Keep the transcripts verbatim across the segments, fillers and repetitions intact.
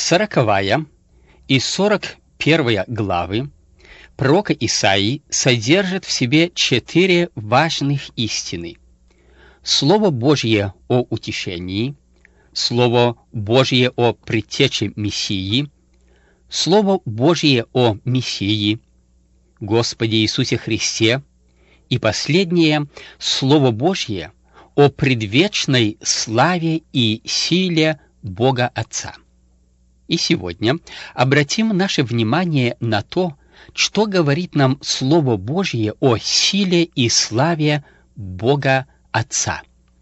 сороковая и сорок первая главы пророка Исаии содержат в себе четыре важных истины. Слово Божье о утешении, Слово Божье о предтече Мессии, Слово Божье о Мессии, Господе Иисусе Христе, и последнее — Слово Божье о предвечной славе и силе Бога Отца. И сегодня обратим наше внимание на то, что говорит нам Слово Божье о силе и славе Бога Отца.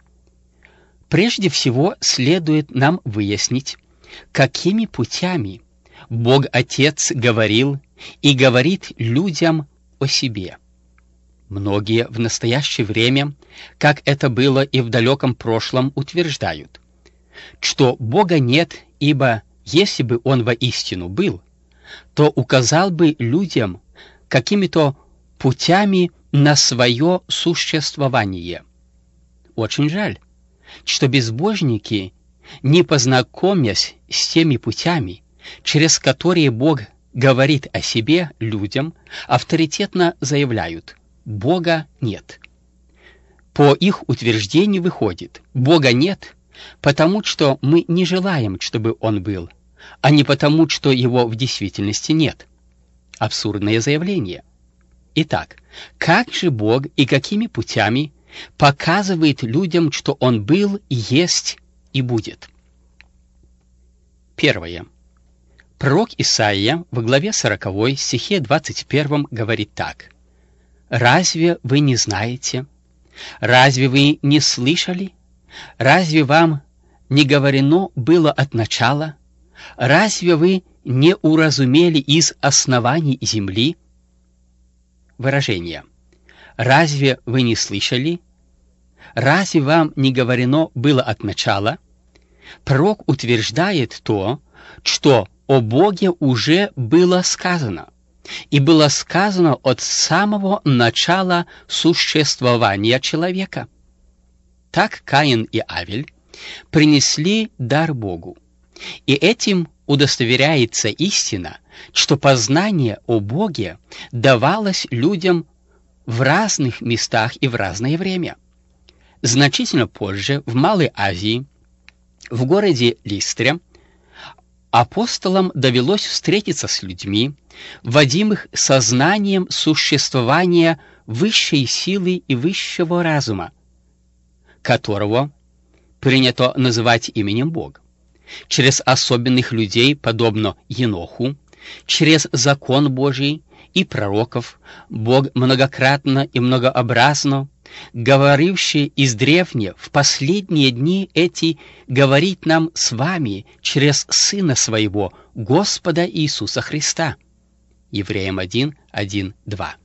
Прежде всего следует нам выяснить, какими путями Бог Отец говорил и говорит людям о себе. Многие в настоящее время, как это было и в далеком прошлом, утверждают, что Бога нет, ибо если бы Он воистину был, то указал бы людям какими-то путями на свое существование. Очень жаль, что безбожники, не познакомясь с теми путями, через которые Бог говорит о себе людям, авторитетно заявляют: Бога нет. По их утверждению выходит: Бога нет, потому что мы не желаем, чтобы Он был, а не потому, что Его в действительности нет. Абсурдное заявление. Итак, как же Бог и какими путями показывает людям, что Он был, есть и будет? Первое. Пророк Исаия в главе сороковой, стихе двадцать первом говорит так: «Разве вы не знаете? Разве вы не слышали? Разве вам не говорено было от начала? Разве вы не уразумели из оснований земли?» Выражение «Разве вы не слышали? Разве вам не говорено было от начала?» Пророк утверждает то, что о Боге уже было сказано, и было сказано от самого начала существования человека. Так Каин и Авель принесли дар Богу, и этим удостоверяется истина, что познание о Боге давалось людям в разных местах и в разное время. Значительно позже, в Малой Азии, в городе Листре, апостолам довелось встретиться с людьми, водимых сознанием существования высшей силы и высшего разума, которого принято называть именем Бога. Через особенных людей, подобно Еноху, через закон Божий и пророков, Бог многократно и многообразно, говоривший издревне, в последние дни эти, говорит нам с вами через Сына Своего, Господа Иисуса Христа. Евреям один, один, два.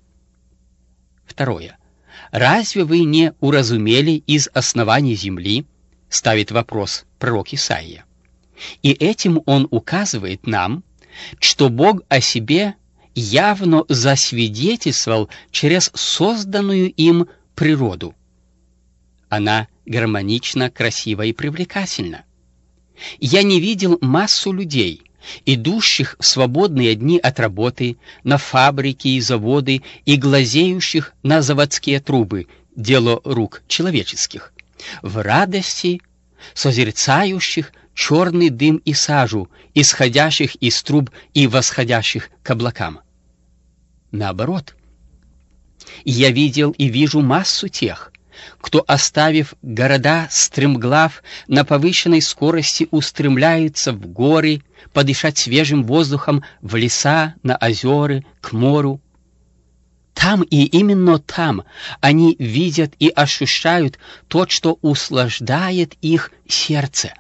Второе. «Разве вы не уразумели из оснований земли?» — ставит вопрос пророк Исаия. И этим он указывает нам, что Бог о себе явно засвидетельствовал через созданную им природу. Она гармонична, красива и привлекательна. Я не видел массу людей, идущих в свободные дни от работы на фабрики и заводы и глазеющих на заводские трубы, дело рук человеческих, в радости созерцающих черный дым и сажу, исходящих из труб и восходящих к облакам. Наоборот, я видел и вижу массу тех, кто, оставив города стремглав, на повышенной скорости устремляются в горы, подышать свежим воздухом, в леса, на озера, к морю. Там и именно там они видят и ощущают то, что услаждает их сердце.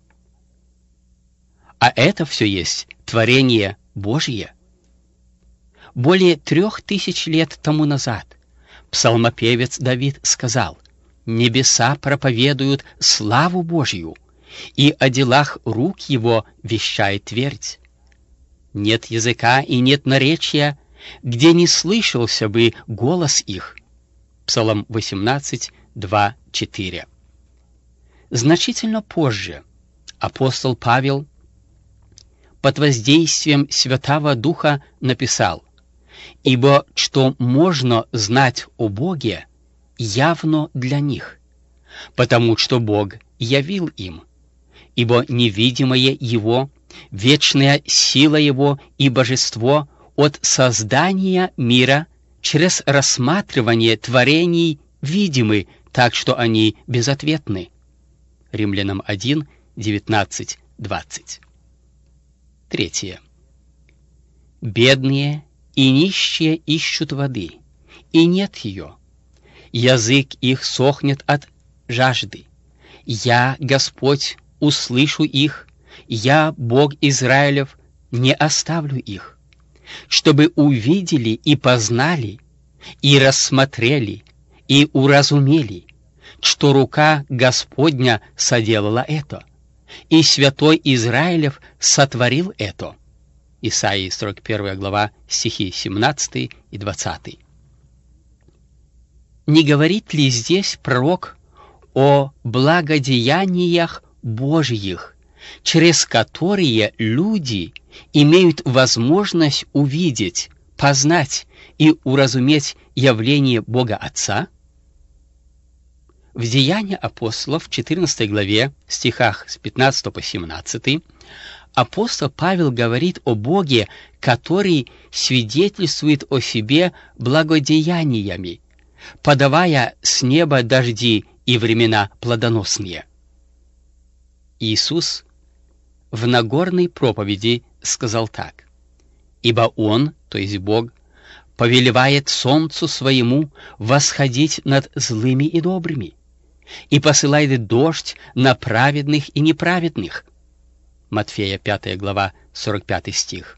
А это все есть творение Божье. Более трех тысяч лет тому назад псалмопевец Давид сказал: «Небеса проповедуют славу Божью, и о делах рук его вещает твердь. Нет языка и нет наречия, где не слышался бы голос их». Псалом восемнадцать, два, четыре. Значительно позже апостол Павел под воздействием Святого Духа написал: «Ибо что можно знать о Боге, явно для них, потому что Бог явил им, ибо невидимое Его, вечная сила Его и божество от создания мира через рассматривание творений видимы, так что они безответны». Римлянам один, девятнадцать, двадцать. Третье. «Бедные и нищие ищут воды, и нет ее. Язык их сохнет от жажды. Я, Господь, услышу их, я, Бог Израилев, не оставлю их, чтобы увидели и познали, и рассмотрели, и уразумели, что рука Господня соделала это, и святой Израилев сотворил это». Исаии сорок первая глава, стихи семнадцатый и двадцатый. Не говорит ли здесь пророк о благодеяниях Божьих, через которые люди имеют возможность увидеть, познать и уразуметь явление Бога Отца? В Деяниях апостолов в четырнадцатой главе, стихах с пятнадцатого по семнадцатый, апостол Павел говорит о Боге, который свидетельствует о себе благодеяниями, подавая с неба дожди и времена плодоносные. Иисус в Нагорной проповеди сказал так: «Ибо Он, то есть Бог, повелевает солнцу своему восходить над злыми и добрыми, и посылает дождь на праведных и неправедных». Матфея пятая глава, сорок пятый стих.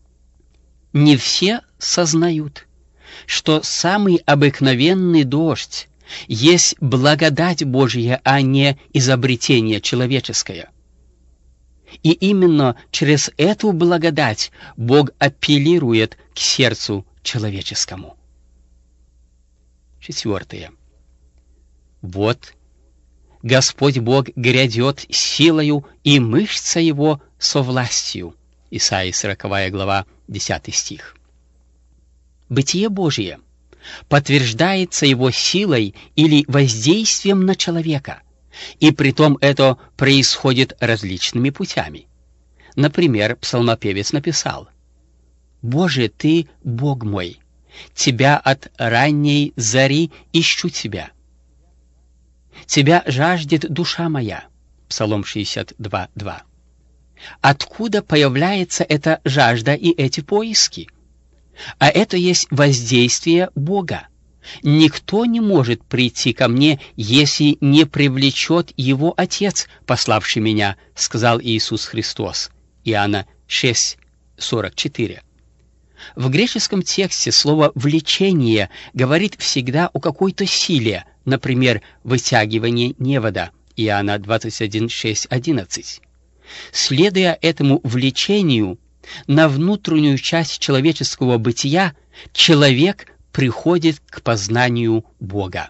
Не все сознают, что самый обыкновенный дождь есть благодать Божья, а не изобретение человеческое. И именно через эту благодать Бог апеллирует к сердцу человеческому. Четвертое. Вот Господь Бог грядет силою, и мышца Его со властью. Исаии сороковая глава, десятый стих. Бытие Божие подтверждается Его силой или воздействием на человека, и притом это происходит различными путями. Например, псалмопевец написал: «Боже, Ты Бог мой, Тебя от ранней зари ищу Тебя. Тебя жаждет душа моя». Псалом шестьдесят два, два. Откуда появляется эта жажда и эти поиски? А это есть воздействие Бога. Никто не может прийти ко мне, если не привлечет Его Отец, пославший меня, сказал Иисус Христос. Иоанна шесть, сорок четыре. В греческом тексте слово «влечение» говорит всегда о какой-то силе, например, вытягивание невода, Иоанна двадцать один, шесть, одиннадцать. Следуя этому влечению на внутреннюю часть человеческого бытия, человек приходит к познанию Бога.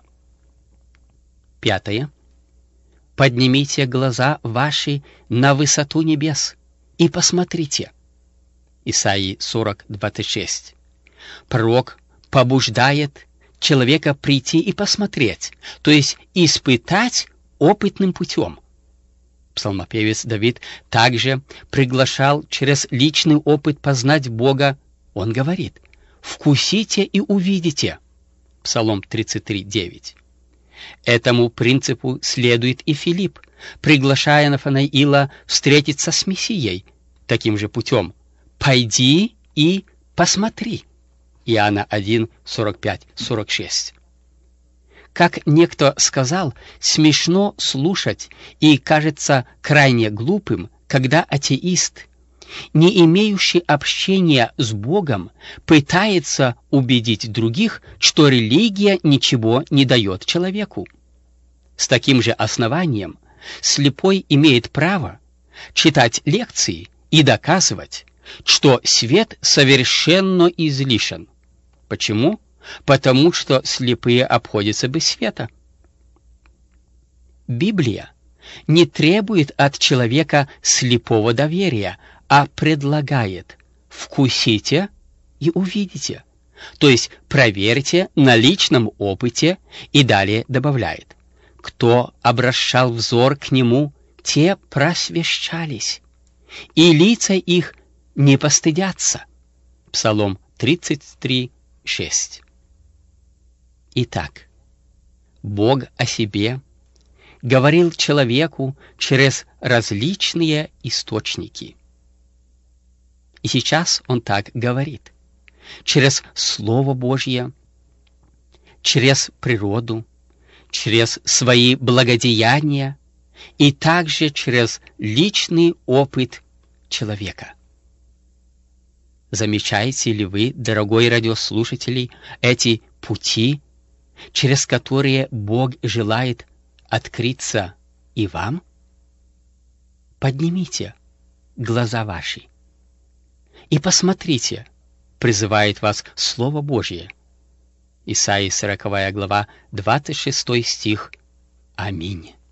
Пятое. «Поднимите глаза ваши на высоту небес и посмотрите». Исаии сорок, двадцать шесть. Пророк побуждает человека прийти и посмотреть, то есть испытать опытным путем. Псалмопевец Давид также приглашал через личный опыт познать Бога. Он говорит: «Вкусите и увидите». Псалом тридцать три, девять. Этому принципу следует и Филипп, приглашая Нафанаила встретиться с Мессией таким же путем: «Пойди и посмотри». Иоанна один, сорок пять, сорок шесть. Как некто сказал, смешно слушать и кажется крайне глупым, когда атеист, не имеющий общения с Богом, пытается убедить других, что религия ничего не дает человеку. С таким же основанием слепой имеет право читать лекции и доказывать, что свет совершенно излишен. Почему? Потому что слепые обходятся без света. Библия не требует от человека слепого доверия, а предлагает: вкусите и увидите. То есть проверьте на личном опыте, и далее добавляет: кто обращал взор к нему, те просвещались, и лица их не постыдятся. Псалом тридцать три, шесть. Итак, Бог о себе говорил человеку через различные источники. И сейчас Он так говорит: через Слово Божье, через природу, через свои благодеяния и также через личный опыт человека. Замечаете ли вы, дорогой радиослушатель, эти пути, через которые Бог желает открыться и вам? Поднимите глаза ваши и посмотрите, призывает вас Слово Божье. Исайя сороковая глава, двадцать шестой стих. Аминь.